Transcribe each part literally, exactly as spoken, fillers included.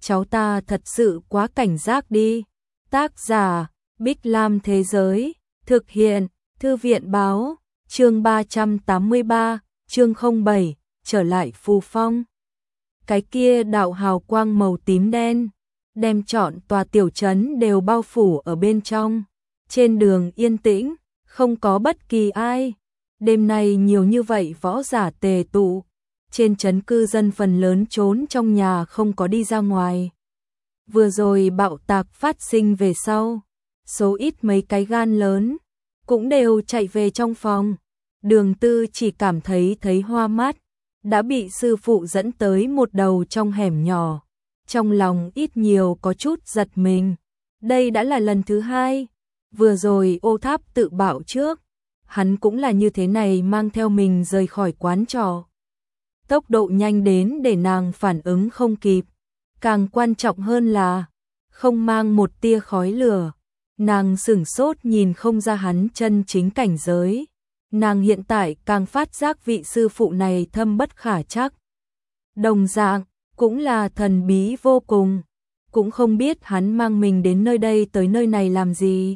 cháu ta thật sự quá cảnh giác đi. Tác giả, Bích Lam Thế Giới, thực hiện, Thư viện Báo, chương ba trăm tám mươi ba, chương không bảy, trở lại Phù Phong. Cái kia đạo hào quang màu tím đen, đem trọn tòa tiểu trấn đều bao phủ ở bên trong. Trên đường yên tĩnh, không có bất kỳ ai. Đêm nay nhiều như vậy võ giả tề tụ. Trên trấn cư dân phần lớn trốn trong nhà không có đi ra ngoài. Vừa rồi bạo tạc phát sinh về sau, số ít mấy cái gan lớn cũng đều chạy về trong phòng. Đường Tư chỉ cảm thấy thấy hoa mắt, đã bị sư phụ dẫn tới một đầu trong hẻm nhỏ. Trong lòng ít nhiều có chút giật mình. Đây đã là lần thứ hai. Vừa rồi ô tháp tự bạo trước, hắn cũng là như thế này mang theo mình rời khỏi quán trọ. Tốc độ nhanh đến để nàng phản ứng không kịp. Càng quan trọng hơn là không mang một tia khói lửa. Nàng sửng sốt nhìn không ra hắn chân chính cảnh giới. Nàng hiện tại càng phát giác vị sư phụ này thâm bất khả trắc. Đồng dạng, cũng là thần bí vô cùng. Cũng không biết hắn mang mình đến nơi đây tới nơi này làm gì.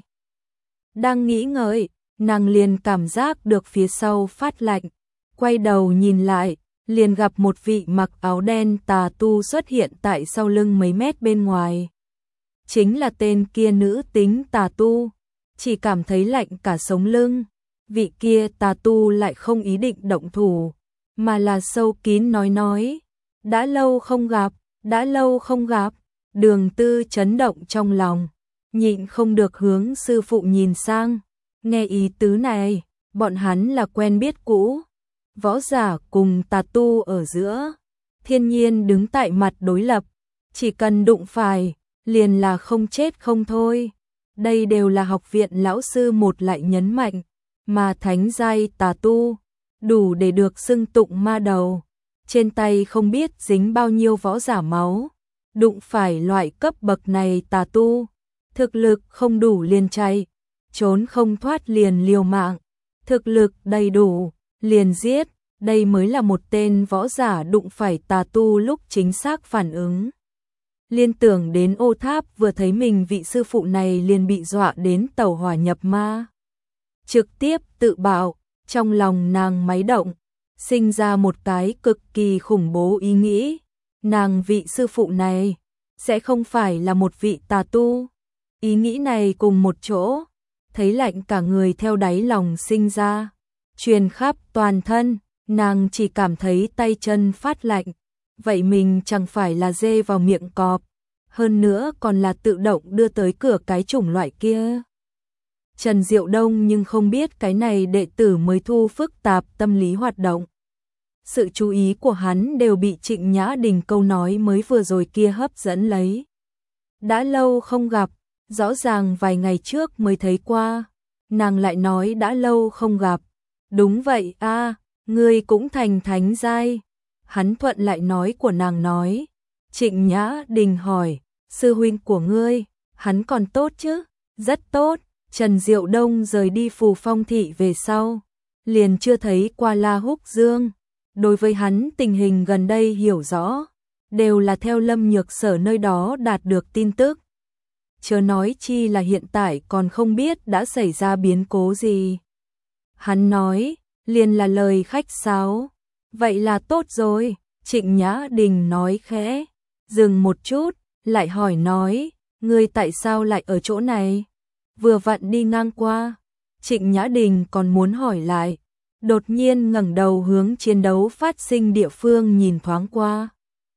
Đang nghĩ ngợi, nàng liền cảm giác được phía sau phát lạnh. Quay đầu nhìn lại, liền gặp một vị mặc áo đen tà tu xuất hiện tại sau lưng mấy mét bên ngoài. Chính là tên kia nữ tính tà tu, chỉ cảm thấy lạnh cả sống lưng. Vị kia tà tu lại không ý định động thủ, mà là sâu kín nói nói. Đã lâu không gặp, đã lâu không gặp. Đường Tư chấn động trong lòng, nhịn không được hướng sư phụ nhìn sang. Nghe ý tứ này, bọn hắn là quen biết cũ. Võ giả cùng tà tu ở giữa, thiên nhiên đứng tại mặt đối lập, chỉ cần đụng phải, liền là không chết không thôi. Đây đều là học viện lão sư một lại nhấn mạnh, mà thánh giai tà tu, đủ để được xưng tụng ma đầu. Trên tay không biết dính bao nhiêu võ giả máu, đụng phải loại cấp bậc này tà tu, thực lực không đủ liền chạy, trốn không thoát liền liều mạng, thực lực đầy đủ, liền giết. Đây mới là một tên võ giả đụng phải tà tu lúc chính xác phản ứng. Liên tưởng đến ô tháp vừa thấy mình vị sư phụ này liền bị dọa đến tẩu hỏa nhập ma. Trực tiếp tự bạo, trong lòng nàng máy động, sinh ra một cái cực kỳ khủng bố ý nghĩ. Nàng vị sư phụ này, sẽ không phải là một vị tà tu. Ý nghĩ này cùng một chỗ, thấy lạnh cả người theo đáy lòng sinh ra, truyền khắp toàn thân. Nàng chỉ cảm thấy tay chân phát lạnh, vậy mình chẳng phải là dê vào miệng cọp, hơn nữa còn là tự động đưa tới cửa cái chủng loại kia. Trần Diệu Đông nhưng không biết cái này đệ tử mới thu phức tạp tâm lý hoạt động. Sự chú ý của hắn đều bị Trịnh Nhã Đình câu nói mới vừa rồi kia hấp dẫn lấy. Đã lâu không gặp, rõ ràng vài ngày trước mới thấy qua, nàng lại nói đã lâu không gặp. Đúng vậy a, à, ngươi cũng thành thánh giai. Hắn thuận lại nói của nàng nói. Trịnh Nhã Đình hỏi, sư huynh của ngươi, hắn còn tốt chứ? Rất tốt. Trần Diệu Đông rời đi Phù Phong thị về sau, liền chưa thấy qua La Húc Dương. Đối với hắn tình hình gần đây hiểu rõ, đều là theo Lâm Nhược Sở nơi đó đạt được tin tức. Chớ nói chi là hiện tại còn không biết đã xảy ra biến cố gì. Hắn nói, liền là lời khách sáo. Vậy là tốt rồi, Trịnh Nhã Đình nói khẽ. Dừng một chút, lại hỏi nói, ngươi tại sao lại ở chỗ này? Vừa vặn đi ngang qua. Trịnh Nhã Đình còn muốn hỏi lại, đột nhiên ngẩng đầu hướng chiến đấu phát sinh địa phương nhìn thoáng qua.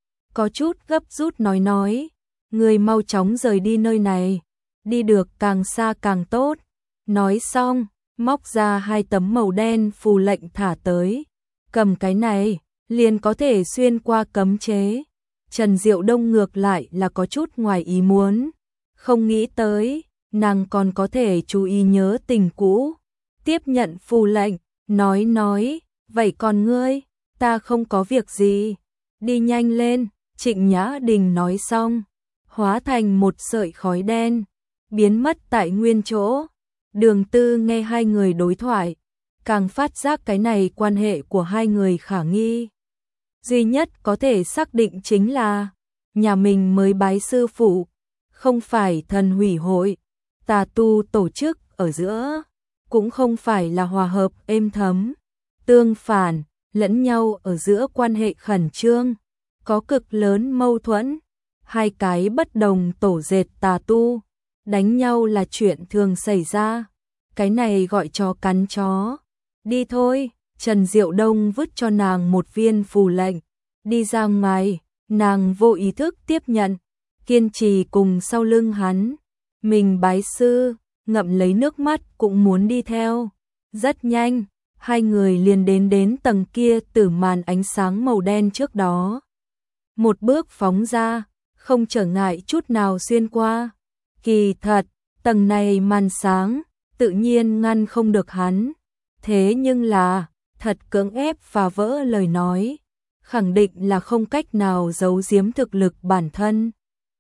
Có chút gấp rút nói nói, ngươi mau chóng rời đi nơi này, đi được càng xa càng tốt. Nói xong, móc ra hai tấm màu đen phù lệnh thả tới. Cầm cái này, liền có thể xuyên qua cấm chế. Trần Diệu Đông ngược lại là có chút ngoài ý muốn. Không nghĩ tới, nàng còn có thể chú ý nhớ tình cũ. Tiếp nhận phù lệnh, nói nói, vậy còn ngươi, ta không có việc gì. Đi nhanh lên, Trịnh Nhã Đình nói xong, hóa thành một sợi khói đen, biến mất tại nguyên chỗ. Đường Tư nghe hai người đối thoại, càng phát giác cái này quan hệ của hai người khả nghi. Duy nhất có thể xác định chính là, nhà mình mới bái sư phụ, không phải thần hủy hội, tà tu tổ chức ở giữa, cũng không phải là hòa hợp êm thấm, tương phản, lẫn nhau ở giữa quan hệ khẩn trương, có cực lớn mâu thuẫn, hai cái bất đồng tổ dệt tà tu, đánh nhau là chuyện thường xảy ra, cái này gọi chó cắn chó. Đi thôi, Trần Diệu Đông vứt cho nàng một viên phù lệnh, đi ra ngoài, nàng vô ý thức tiếp nhận, kiên trì cùng sau lưng hắn, mình bái sư, ngậm lấy nước mắt cũng muốn đi theo. Rất nhanh, hai người liền đến đến tầng kia từ màn ánh sáng màu đen trước đó. Một bước phóng ra, không trở ngại chút nào xuyên qua. Kỳ thật, tầng này màn sáng, tự nhiên ngăn không được hắn. Thế nhưng là, thật cưỡng ép phá vỡ lời nói, khẳng định là không cách nào giấu giếm thực lực bản thân.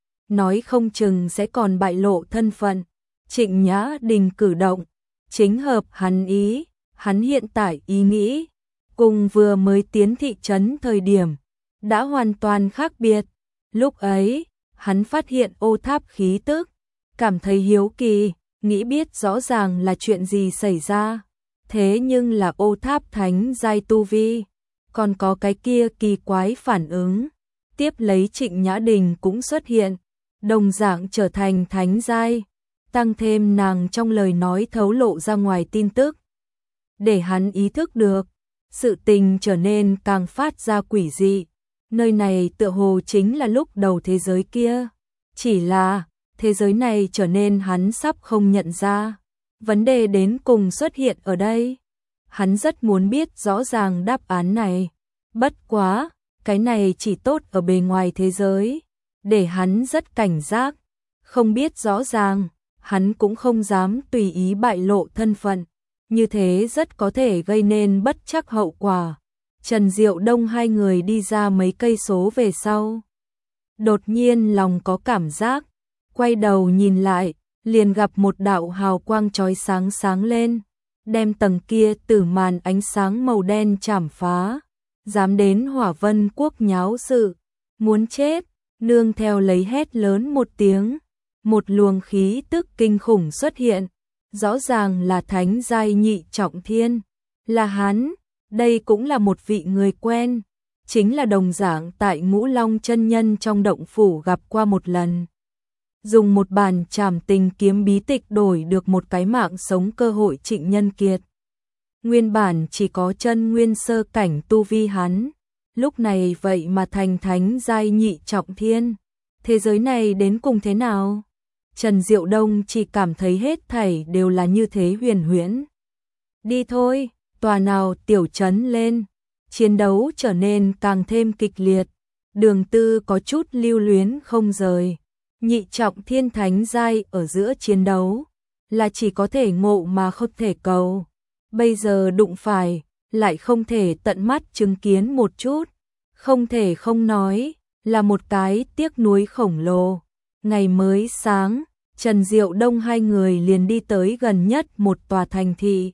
Nói không chừng sẽ còn bại lộ thân phận. Trịnh Nhã Đình cử động, chính hợp hắn ý, hắn hiện tại ý nghĩ, cùng vừa mới tiến thị trấn thời điểm, đã hoàn toàn khác biệt. Lúc ấy, hắn phát hiện ô tháp khí tức, cảm thấy hiếu kỳ, nghĩ biết rõ ràng là chuyện gì xảy ra. Thế nhưng là ô tháp thánh giai tu vi, còn có cái kia kỳ quái phản ứng. Tiếp lấy Trịnh Nhã Đình cũng xuất hiện, đồng dạng trở thành thánh giai, tăng thêm nàng trong lời nói thấu lộ ra ngoài tin tức. Để hắn ý thức được, sự tình trở nên càng phát ra quỷ dị. Nơi này tựa hồ chính là lúc đầu thế giới kia. Chỉ là, thế giới này trở nên hắn sắp không nhận ra. Vấn đề đến cùng xuất hiện ở đây. Hắn rất muốn biết rõ ràng đáp án này. Bất quá, cái này chỉ tốt ở bề ngoài thế giới. Để hắn rất cảnh giác. Không biết rõ ràng, hắn cũng không dám tùy ý bại lộ thân phận. Như thế rất có thể gây nên bất trắc hậu quả. Trần Diệu Đông hai người đi ra mấy cây số về sau. Đột nhiên lòng có cảm giác, quay đầu nhìn lại, liền gặp một đạo hào quang chói sáng sáng lên, đem tầng kia từ màn ánh sáng màu đen chảm phá. Dám đến Hỏa Vân Quốc nháo sự, muốn chết, nương theo lấy hét lớn một tiếng, một luồng khí tức kinh khủng xuất hiện, rõ ràng là thánh giai nhị trọng thiên, là hắn. Đây cũng là một vị người quen, chính là đồng dạng tại Ngũ Long chân nhân trong động phủ gặp qua một lần. Dùng một bàn trảm tình kiếm bí tịch đổi được một cái mạng sống cơ hội Trịnh Nhân Kiệt. Nguyên bản chỉ có chân nguyên sơ cảnh tu vi hắn, lúc này vậy mà thành thánh giai nhị trọng thiên. Thế giới này đến cùng thế nào? Trần Diệu Đông chỉ cảm thấy hết thảy đều là như thế huyền huyễn. Đi thôi. Tòa nào tiểu trấn lên, chiến đấu trở nên càng thêm kịch liệt, Đường Tư có chút lưu luyến không rời. Nhị trọng thiên thánh giai ở giữa chiến đấu, là chỉ có thể ngộ mà không thể cầu. Bây giờ đụng phải, lại không thể tận mắt chứng kiến một chút, không thể không nói, là một cái tiếc nuối khổng lồ. Ngày mới sáng, Trần Diệu Đông hai người liền đi tới gần nhất một tòa thành thị.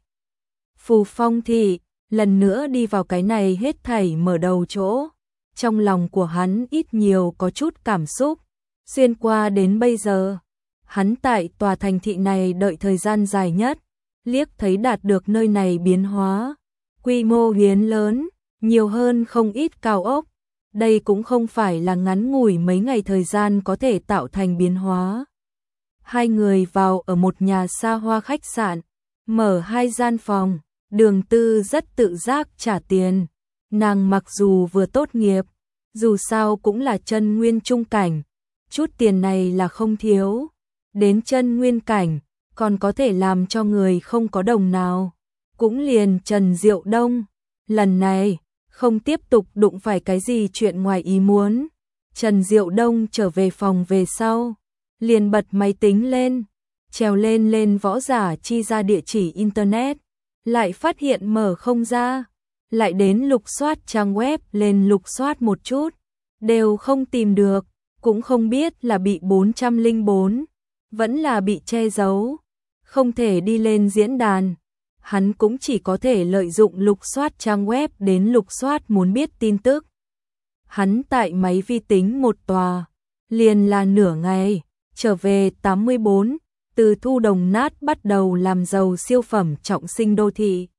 Phù Phong thị, lần nữa đi vào cái này hết thảy mở đầu chỗ. Trong lòng của hắn ít nhiều có chút cảm xúc. Xuyên qua đến bây giờ, hắn tại tòa thành thị này đợi thời gian dài nhất, liếc thấy đạt được nơi này biến hóa. Quy mô hiến lớn, nhiều hơn không ít cao ốc. Đây cũng không phải là ngắn ngủi mấy ngày thời gian có thể tạo thành biến hóa. Hai người vào ở một nhà xa hoa khách sạn, mở hai gian phòng. Đường Tư rất tự giác trả tiền. Nàng mặc dù vừa tốt nghiệp, dù sao cũng là chân nguyên trung cảnh, chút tiền này là không thiếu. Đến chân nguyên cảnh, còn có thể làm cho người không có đồng nào. Cũng liền Trần Diệu Đông, lần này, không tiếp tục đụng phải cái gì chuyện ngoài ý muốn. Trần Diệu Đông trở về phòng về sau, liền bật máy tính lên, trèo lên lên võ giả chi ra địa chỉ internet. Lại phát hiện mở không ra, lại đến lục soát trang web lên lục soát một chút, đều không tìm được, cũng không biết là bị bốn trăm lẻ bốn, vẫn là bị che giấu, không thể đi lên diễn đàn. Hắn cũng chỉ có thể lợi dụng lục soát trang web đến lục soát muốn biết tin tức. Hắn tại máy vi tính một tòa, liền là nửa ngày, trở về tám mươi bốn, từ thu đồng nát bắt đầu làm giàu siêu phẩm trọng sinh đô thị.